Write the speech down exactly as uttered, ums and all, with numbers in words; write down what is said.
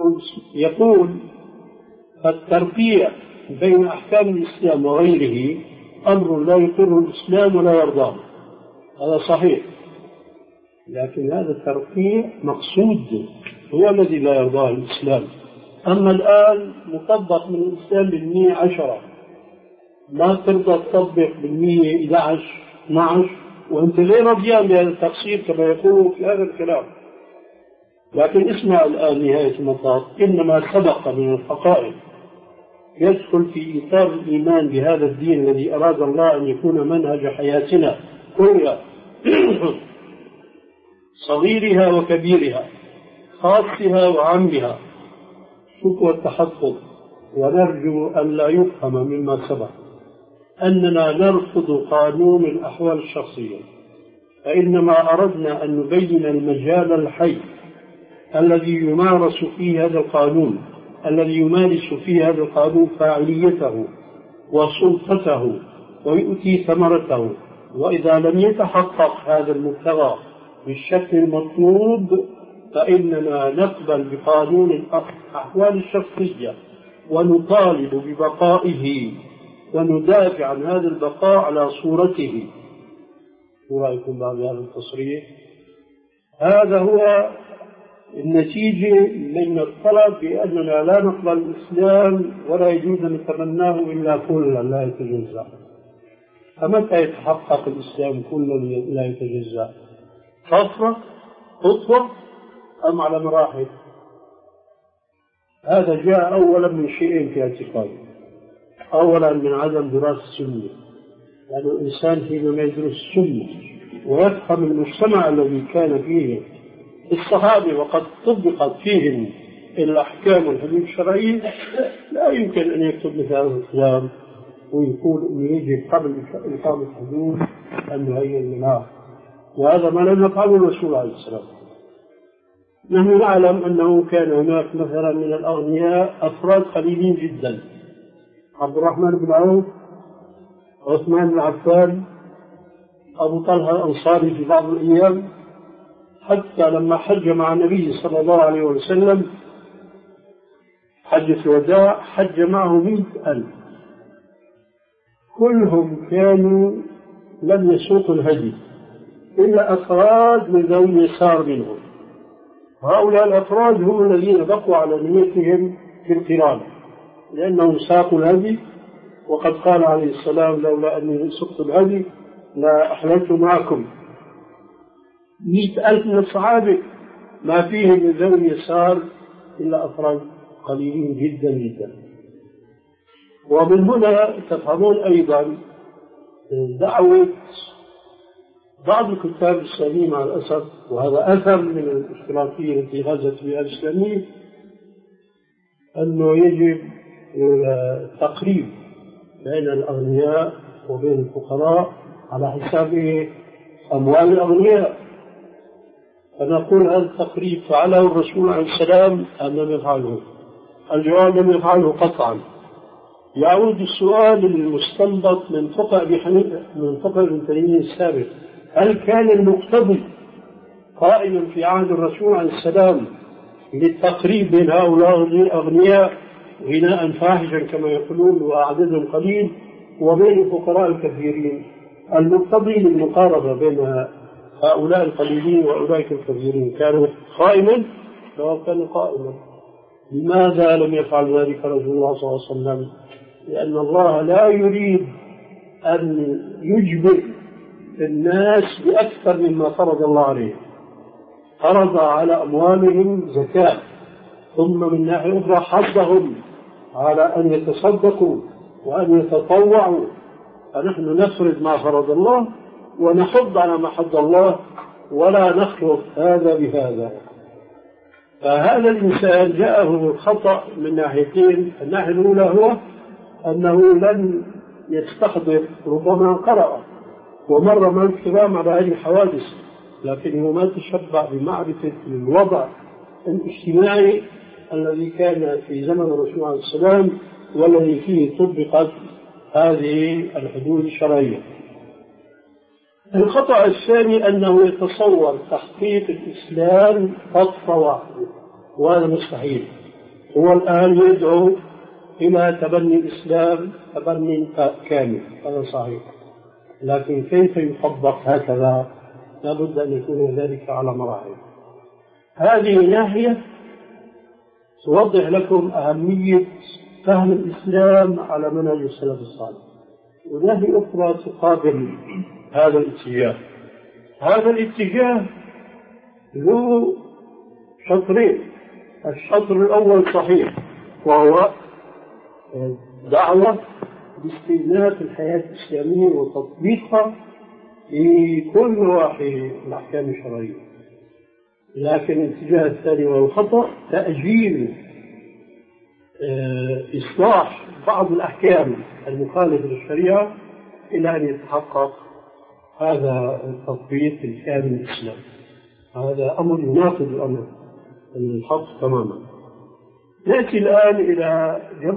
يقول الترقيع بين أحكام الإسلام وغيره أمر لا يقره الإسلام ولا يرضاه، هذا صحيح، لكن هذا الترقيع مقصود هو الذي لا يرضاه الإسلام. أما الآن مطبق من الإسلام بالمئة عشرة، ما ترضى تطبق بالمئة إحدى عشر اثنا عشر وأنت غير رضيان بهذا التقصير كما يقولوا في هذا الكلام. لكن اسمع الآن نهاية المطاف، إنما سبق من الحقائق يدخل في إطار الإيمان بهذا الدين الذي أراد الله أن يكون منهج حياتنا كلها صغيرها وكبيرها، خاصها وعامها، شكوى التحفظ. ونرجو أن لا يفهم مما سبق أننا نرفض قانون الأحوال الشخصية، فإنما أردنا أن نبين المجال الحي الذي يمارس فيه هذا القانون، الذي يمارس فيه هذا القانون فاعليته وسلطته ويؤتي ثمرته. وإذا لم يتحقق هذا المبتغى بالشكل المطلوب فإننا نقبل بقانون الأحوال الشخصية ونطالب ببقائه وندافع عن هذا البقاء على صورته. ورأيكم بعد هذا التصريح؟ هذا هو النتيجة من الطلب بأننا لا نقبل الإسلام ولا يجوز أن نتمناه إلا كلا لا يتجزأ. فمتى يتحقق الإسلام كلا لا يتجزأ؟ خطوة خطوة أم على مراحل؟ هذا جاء أولا من شيئين في اعتقادي. أولا من عدم دراسة السنة، لأن يعني الإنسان حينما يدرس السنة ويفهم المجتمع الذي كان فيه الصحابة وقد طبقت فيهم الأحكام والحدود الشرعية لا يمكن أن يكتب مثل هذا الكلام ويقول أنه يجب قبل إقامة الحدود أن نهيئ المناخ، وهذا ما لم يفعله الرسول عليه السلام. نحن نعلم أنه كان هناك مثلا من الأغنياء أفراد قليلين جدا، عبد الرحمن بن عوف، عثمان بن عفان، أبو طلحة الأنصاري في بعض الأيام، حتى لما حج مع النبي صلى الله عليه وسلم حجة الوداع حج معه مئة ألف، كلهم كانوا لم يسوقوا الهدي إلا أفراد من ذوي اليسار منهم، وهؤلاء الأفراد هم الذين بقوا على نيتهم في القران لأنهم ساقوا الهدي، وقد قال عليه السلام لولا أني سقت الهدي لا أحللت معكم. مئة ألف من الصحابة ما فيهم من ذوي اليسار إلا أفراد قليلين جدا جدا. ومن هنا تفهمون أيضا دعوة بعض الكتاب الإسلاميين مع الأسف، وهذا أثر من الاشتراكية التي غزت بها الإسلامية، أنه يجب التقريب بين الأغنياء وبين الفقراء على حساب أموال الأغنياء. فنقول هذا التقريب فعله الرسول عليه السلام أم لم يفعله؟ الجواب لم يفعله قطعا. يعود السؤال المستنبط من فقه أبي حنيفة من فقه ابن تيمية السابق، هل كان المقتضي قائما في عهد الرسول عليه السلام للتقريب بين هؤلاء الأغنياء غناء فاحشا كما يقولون وأعدادهم قليل وبين الفقراء الكثيرين؟ المقتضي للمقاربة بين هؤلاء القليلين وأولئك الكثيرين كانوا قائما؟ لو كان قائما. لماذا لم يفعل ذلك رسول الله صلى الله عليه وسلم؟ لأن الله لا يريد أن يجبر الناس بأكثر مما فرض الله عليهم. فرض على أموالهم زكاة، ثم من ناحية أخرى حضهم على أن يتصدقوا وأن يتطوعوا، فنحن نفرض ما فرض الله ونحض على ما حض الله ولا نخلط هذا بهذا. فهذا الإنسان جاءه الخطأ من ناحيتين. الناحية الأولى هو أنه لم يستحضر، ربما قرأ ومر من الكلام على هذه الحوادث، لكنه ما تشبع بمعرفة الوضع الاجتماعي الذي كان في زمن الرسول عليه السلام والذي فيه طبقت هذه الحدود الشرعية. الخطأ الثاني أنه يتصور تحقيق الإسلام خطوة واحدة، وهذا مستحيل. هو الآن يدعو إلى تبني الإسلام تبني كامل، هذا صحيح، لكن كيف يطبق هكذا؟ لابد أن يكون ذلك على مراحل. هذه ناحية توضح لكم أهمية فهم الإسلام على منهج السلف الصالح، وناحية أخرى تقابل هذا الاتجاه. هذا الاتجاه له شطرين. الشطر الأول صحيح، وهو دعوة باستئناف الحياة الإسلامية وتطبيقها في كل واحد من الأحكام الشرعية. لكن الاتجاه الثاني والخطأ تأجيل إصلاح بعض الأحكام المخالفة للشريعة إلى أن يتحقق هذا التطبيق الكامل للإسلام. هذا أمر يناقض الأمر الحق تماما. نأتي الآن إلى